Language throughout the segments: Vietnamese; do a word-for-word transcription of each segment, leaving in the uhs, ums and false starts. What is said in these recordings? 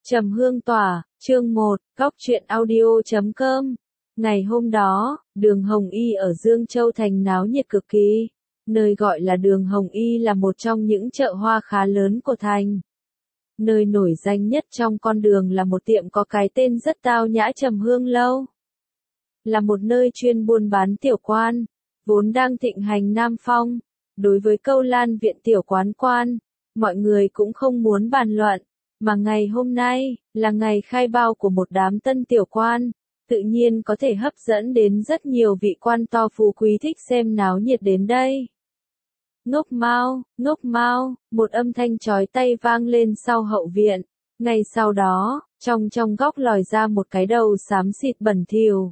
Trầm hương tỏa, chương một, góc truyện audio chấm com. Ngày hôm đó, đường Hồng Y ở Dương Châu Thành náo nhiệt cực kỳ. Nơi gọi là đường Hồng Y là một trong những chợ hoa khá lớn của thành. Nơi nổi danh nhất trong con đường là một tiệm có cái tên rất tao nhã Trầm Hương Lâu. Là một nơi chuyên buôn bán tiểu quan, vốn đang thịnh hành Nam Phong. Đối với câu lan viện tiểu quán quan, mọi người cũng không muốn bàn luận. Mà ngày hôm nay, là ngày khai bao của một đám tân tiểu quan, tự nhiên có thể hấp dẫn đến rất nhiều vị quan to phú quý thích xem náo nhiệt đến đây. Ngốc Mao, ngốc Mao, một âm thanh chói tai vang lên sau hậu viện. Ngay sau đó, trong trong góc lòi ra một cái đầu xám xịt bẩn thỉu.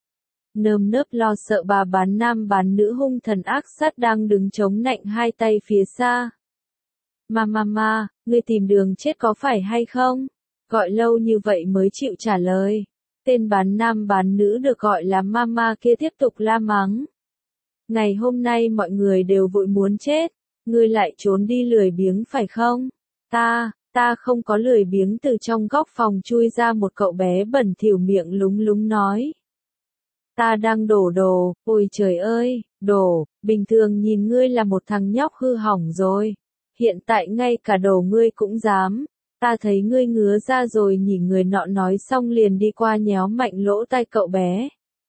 Nơm nớp lo sợ bà bán nam bán nữ hung thần ác sát đang đứng chống nạnh hai tay phía xa. Ma ma ma, ngươi tìm đường chết có phải hay không? Gọi lâu như vậy mới chịu trả lời. Tên bán nam bán nữ được gọi là mama kia tiếp tục la mắng. Ngày hôm nay mọi người đều vội muốn chết, ngươi lại trốn đi lười biếng phải không? Ta, ta không có lười biếng. Từ trong góc phòng chui ra một cậu bé bẩn thỉu miệng lúng lúng nói. Ta đang đổ đồ, ôi trời ơi, đổ, bình thường nhìn ngươi là một thằng nhóc hư hỏng rồi. Hiện tại ngay cả đồ ngươi cũng dám, ta thấy ngươi ngứa ra rồi nhỉ. Người nọ nói xong liền đi qua nhéo mạnh lỗ tai cậu bé.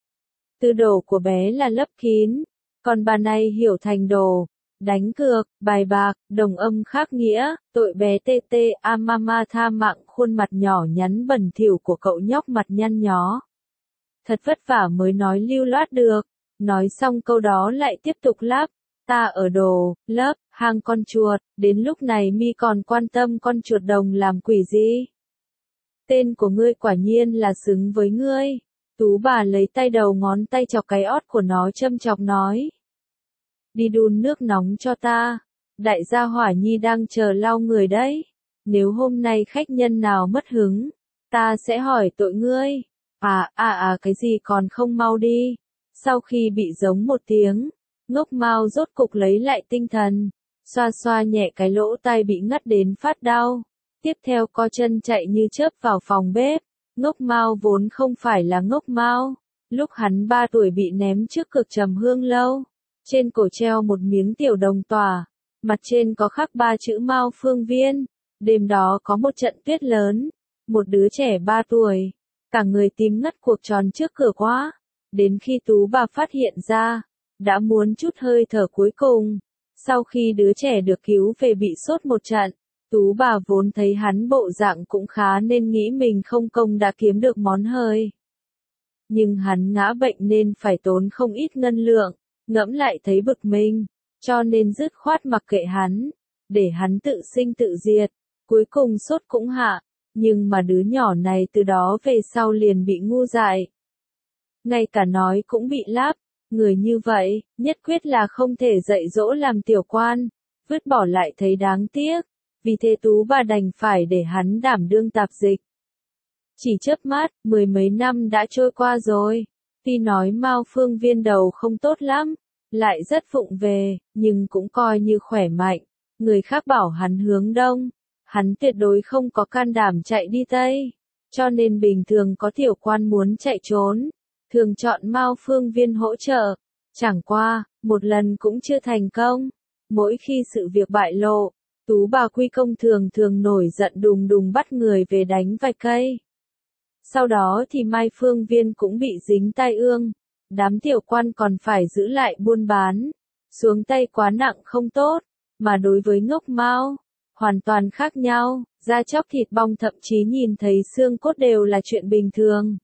Tư đồ của bé là lấp kín, còn bà này hiểu thành đồ, đánh cược, bài bạc, đồng âm khác nghĩa, tội bé tê tê a mama tha mạng. Khuôn mặt nhỏ nhắn bẩn thỉu của cậu nhóc mặt nhăn nhó. Thật vất vả mới nói lưu loát được, nói xong câu đó lại tiếp tục lắp. Ta ở đồ, lớp, hang con chuột, đến lúc này mi còn quan tâm con chuột đồng làm quỷ gì? Tên của ngươi quả nhiên là xứng với ngươi. Tú bà lấy tay đầu ngón tay chọc cái ót của nó châm chọc nói. Đi đun nước nóng cho ta, đại gia hỏa nhi đang chờ lau người đấy. Nếu hôm nay khách nhân nào mất hứng, ta sẽ hỏi tội ngươi. À à à cái gì còn không mau đi. Sau khi bị giống một tiếng, Ngốc Mao rốt cục lấy lại tinh thần, xoa xoa nhẹ cái lỗ tai bị ngắt đến phát đau. Tiếp theo co chân chạy như chớp vào phòng bếp. Ngốc Mao vốn không phải là Ngốc Mao. Lúc hắn ba tuổi bị ném trước cửa Trầm Hương Lâu. Trên cổ treo một miếng tiểu đồng tỏa. Mặt trên có khắc ba chữ Mao Phương Viên. Đêm đó có một trận tuyết lớn. Một đứa trẻ ba tuổi. Cả người tím ngắt cuộc tròn trước cửa quá. Đến khi Tú bà phát hiện ra. Đã muốn chút hơi thở cuối cùng. Sau khi đứa trẻ được cứu về bị sốt một trận, Tú bà vốn thấy hắn bộ dạng cũng khá nên nghĩ mình không công đã kiếm được món hời. Nhưng hắn ngã bệnh nên phải tốn không ít ngân lượng, ngẫm lại thấy bực mình, cho nên dứt khoát mặc kệ hắn, để hắn tự sinh tự diệt. Cuối cùng sốt cũng hạ, nhưng mà đứa nhỏ này từ đó về sau liền bị ngu dại. Ngay cả nói cũng bị láp. Người như vậy, nhất quyết là không thể dạy dỗ làm tiểu quan, vứt bỏ lại thấy đáng tiếc, vì thế Tú bà đành phải để hắn đảm đương tạp dịch. Chỉ chớp mắt, mười mấy năm đã trôi qua rồi, tuy nói Mao Phương Viên đầu không tốt lắm, lại rất vụng về, nhưng cũng coi như khỏe mạnh. Người khác bảo hắn hướng đông, hắn tuyệt đối không có can đảm chạy đi tây, cho nên bình thường có tiểu quan muốn chạy trốn. Thường chọn Mao Phương Viên hỗ trợ, chẳng qua, một lần cũng chưa thành công. Mỗi khi sự việc bại lộ, Tú bà Quy Công thường thường nổi giận đùng đùng bắt người về đánh vài cây. Sau đó thì Mai Phương Viên cũng bị dính tai ương, đám tiểu quan còn phải giữ lại buôn bán, xuống tay quá nặng không tốt, mà đối với Ngốc Mao, hoàn toàn khác nhau, da chóc thịt bong thậm chí nhìn thấy xương cốt đều là chuyện bình thường.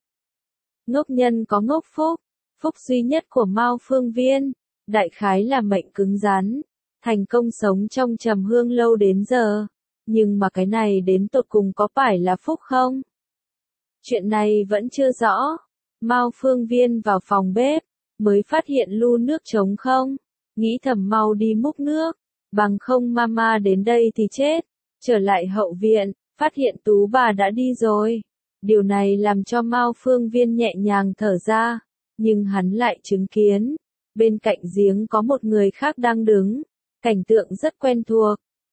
Ngốc nhân có ngốc phúc, phúc duy nhất của Mao Phương Viên, đại khái là mệnh cứng rắn, thành công sống trong Trầm Hương Lâu đến giờ, nhưng mà cái này đến tột cùng có phải là phúc không? Chuyện này vẫn chưa rõ, Mao Phương Viên vào phòng bếp, mới phát hiện lu nước trống không, nghĩ thầm mau đi múc nước, bằng không mama đến đây thì chết, trở lại hậu viện, phát hiện Tú bà đã đi rồi. Điều này làm cho Mao Phương Viên nhẹ nhàng thở ra, nhưng hắn lại chứng kiến, bên cạnh giếng có một người khác đang đứng, cảnh tượng rất quen thuộc,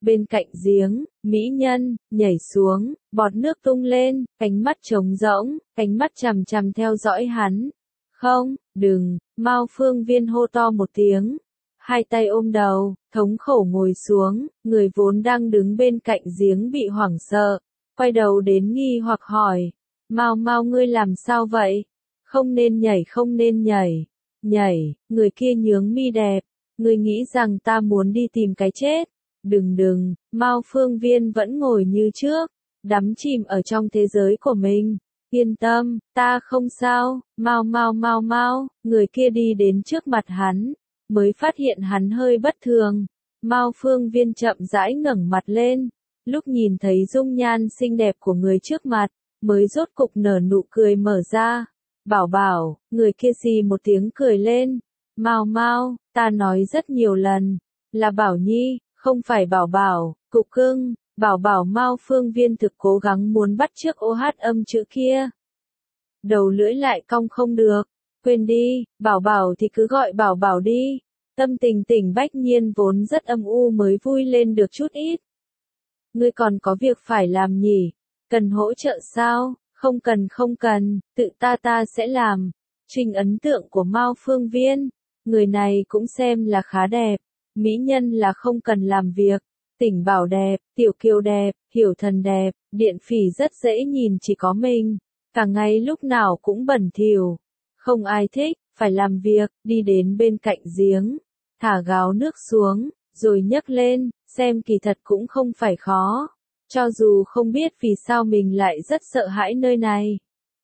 bên cạnh giếng, mỹ nhân, nhảy xuống, bọt nước tung lên, cánh mắt trống rỗng, cánh mắt chằm chằm theo dõi hắn. Không, đừng, Mao Phương Viên hô to một tiếng. Hai tay ôm đầu, thống khổ ngồi xuống, người vốn đang đứng bên cạnh giếng bị hoảng sợ, quay đầu đến nghi hoặc hỏi. Mao Mao ngươi làm sao vậy? Không nên nhảy không nên nhảy. Nhảy, người kia nhướng mi đẹp. Ngươi nghĩ rằng ta muốn đi tìm cái chết. Đừng đừng, Mao Phương Viên vẫn ngồi như trước, đắm chìm ở trong thế giới của mình. Yên tâm, ta không sao. Mao Mao Mao Mao, người kia đi đến trước mặt hắn, mới phát hiện hắn hơi bất thường. Mao Phương Viên chậm rãi ngẩng mặt lên, lúc nhìn thấy dung nhan xinh đẹp của người trước mặt, mới rốt cục nở nụ cười mở ra. Bảo bảo, người kia xì một tiếng cười lên. Mao Mao, ta nói rất nhiều lần, là Bảo Nhi, không phải Bảo Bảo, cục cưng. Bảo Bảo Mao Phương Viên thực cố gắng muốn bắt chước ô hát âm chữ kia. Đầu lưỡi lại cong không được. Quên đi, Bảo Bảo thì cứ gọi Bảo Bảo đi. Tâm tình Tỉnh Bách Nhiên vốn rất âm u mới vui lên được chút ít. Ngươi còn có việc phải làm nhỉ? Cần hỗ trợ sao? Không cần không cần, tự ta ta sẽ làm. Trình ấn tượng của Mao Phương Viên, người này cũng xem là khá đẹp. Mỹ nhân là không cần làm việc. Tỉnh Bảo đẹp, Tiểu Kiều đẹp, Hiểu Thần đẹp, Điện Phỉ rất dễ nhìn chỉ có mình. Cả ngày lúc nào cũng bẩn thỉu. Không ai thích, phải làm việc, đi đến bên cạnh giếng. Thả gáo nước xuống, rồi nhấc lên, xem kỳ thật cũng không phải khó. Cho dù không biết vì sao mình lại rất sợ hãi nơi này.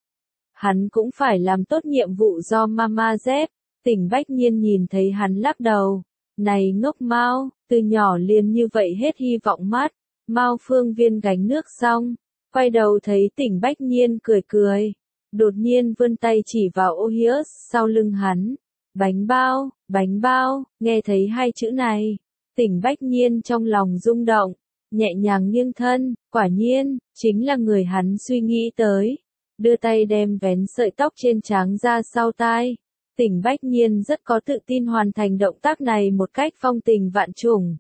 Hắn cũng phải làm tốt nhiệm vụ do Mama dép. Tỉnh Bách Nhiên nhìn thấy hắn lắc đầu. Này ngốc Mao, từ nhỏ liền như vậy hết hy vọng mắt. Mao Phương Viên gánh nước xong, quay đầu thấy Tỉnh Bách Nhiên cười cười. Đột nhiên vươn tay chỉ vào ô hiớt sau lưng hắn. Bánh bao, bánh bao, nghe thấy hai chữ này. Tỉnh Bách Nhiên trong lòng rung động, nhẹ nhàng nghiêng thân, quả nhiên, chính là người hắn suy nghĩ tới. Đưa tay đem vén sợi tóc trên trán ra sau tai. Tỉnh Bách Nhiên rất có tự tin hoàn thành động tác này một cách phong tình vạn trùng.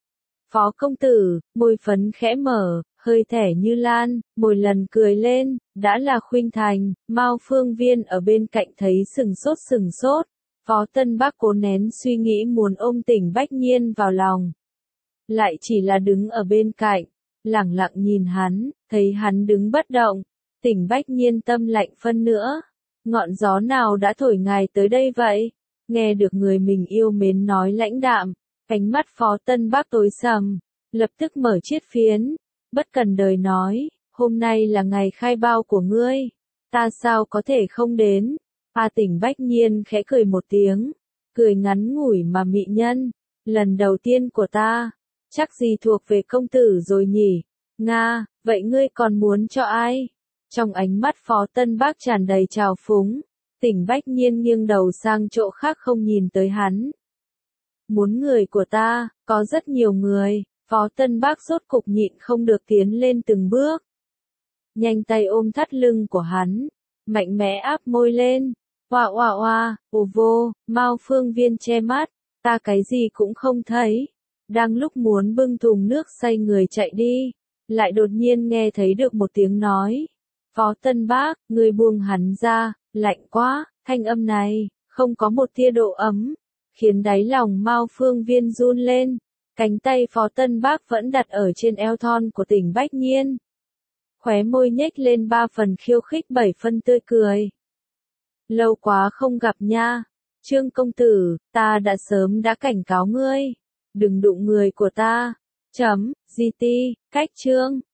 Phó công tử, môi phấn khẽ mở, hơi thẻ như lan, mỗi lần cười lên, đã là khuynh thành. Mao Phương Viên ở bên cạnh thấy sừng sốt sừng sốt. Phó Tân Bác cố nén suy nghĩ muốn ôm Tỉnh Bách Nhiên vào lòng. Lại chỉ là đứng ở bên cạnh, lẳng lặng nhìn hắn, thấy hắn đứng bất động. Tỉnh Bách Nhiên tâm lạnh phân nữa. Ngọn gió nào đã thổi ngài tới đây vậy? Nghe được người mình yêu mến nói lãnh đạm, cánh mắt Phó Tân Bác tối sầm, lập tức mở chiết phiến, bất cần đời nói, hôm nay là ngày khai bao của ngươi, ta sao có thể không đến? A Tỉnh Bách Nhiên khẽ cười một tiếng, cười ngắn ngủi mà mị nhân, lần đầu tiên của ta, chắc gì thuộc về công tử rồi nhỉ? Nga, vậy ngươi còn muốn cho ai? Trong ánh mắt Phó Tân Bác tràn đầy trào phúng, Tỉnh Bách Nhiên nghiêng đầu sang chỗ khác không nhìn tới hắn. Muốn người của ta, có rất nhiều người. Phó Tân Bác rốt cục nhịn không được tiến lên từng bước. Nhanh tay ôm thắt lưng của hắn, mạnh mẽ áp môi lên. Oa oa oa, ồ vô, Mao Phương Viên che mắt, ta cái gì cũng không thấy. Đang lúc muốn bưng thùng nước xay người chạy đi, lại đột nhiên nghe thấy được một tiếng nói. Phó Tân Bác, người buông hắn ra, lạnh quá, thanh âm này, không có một tia độ ấm, khiến đáy lòng Mao Phương Viên run lên. Cánh tay Phó Tân Bác vẫn đặt ở trên eo thon của Tỉnh Bách Nhiên. Khóe môi nhếch lên ba phần khiêu khích bảy phân tươi cười. Lâu quá không gặp nha. Trương công tử, ta đã sớm đã cảnh cáo ngươi. Đừng đụng người của ta. Chấm, gi ti, cách chương.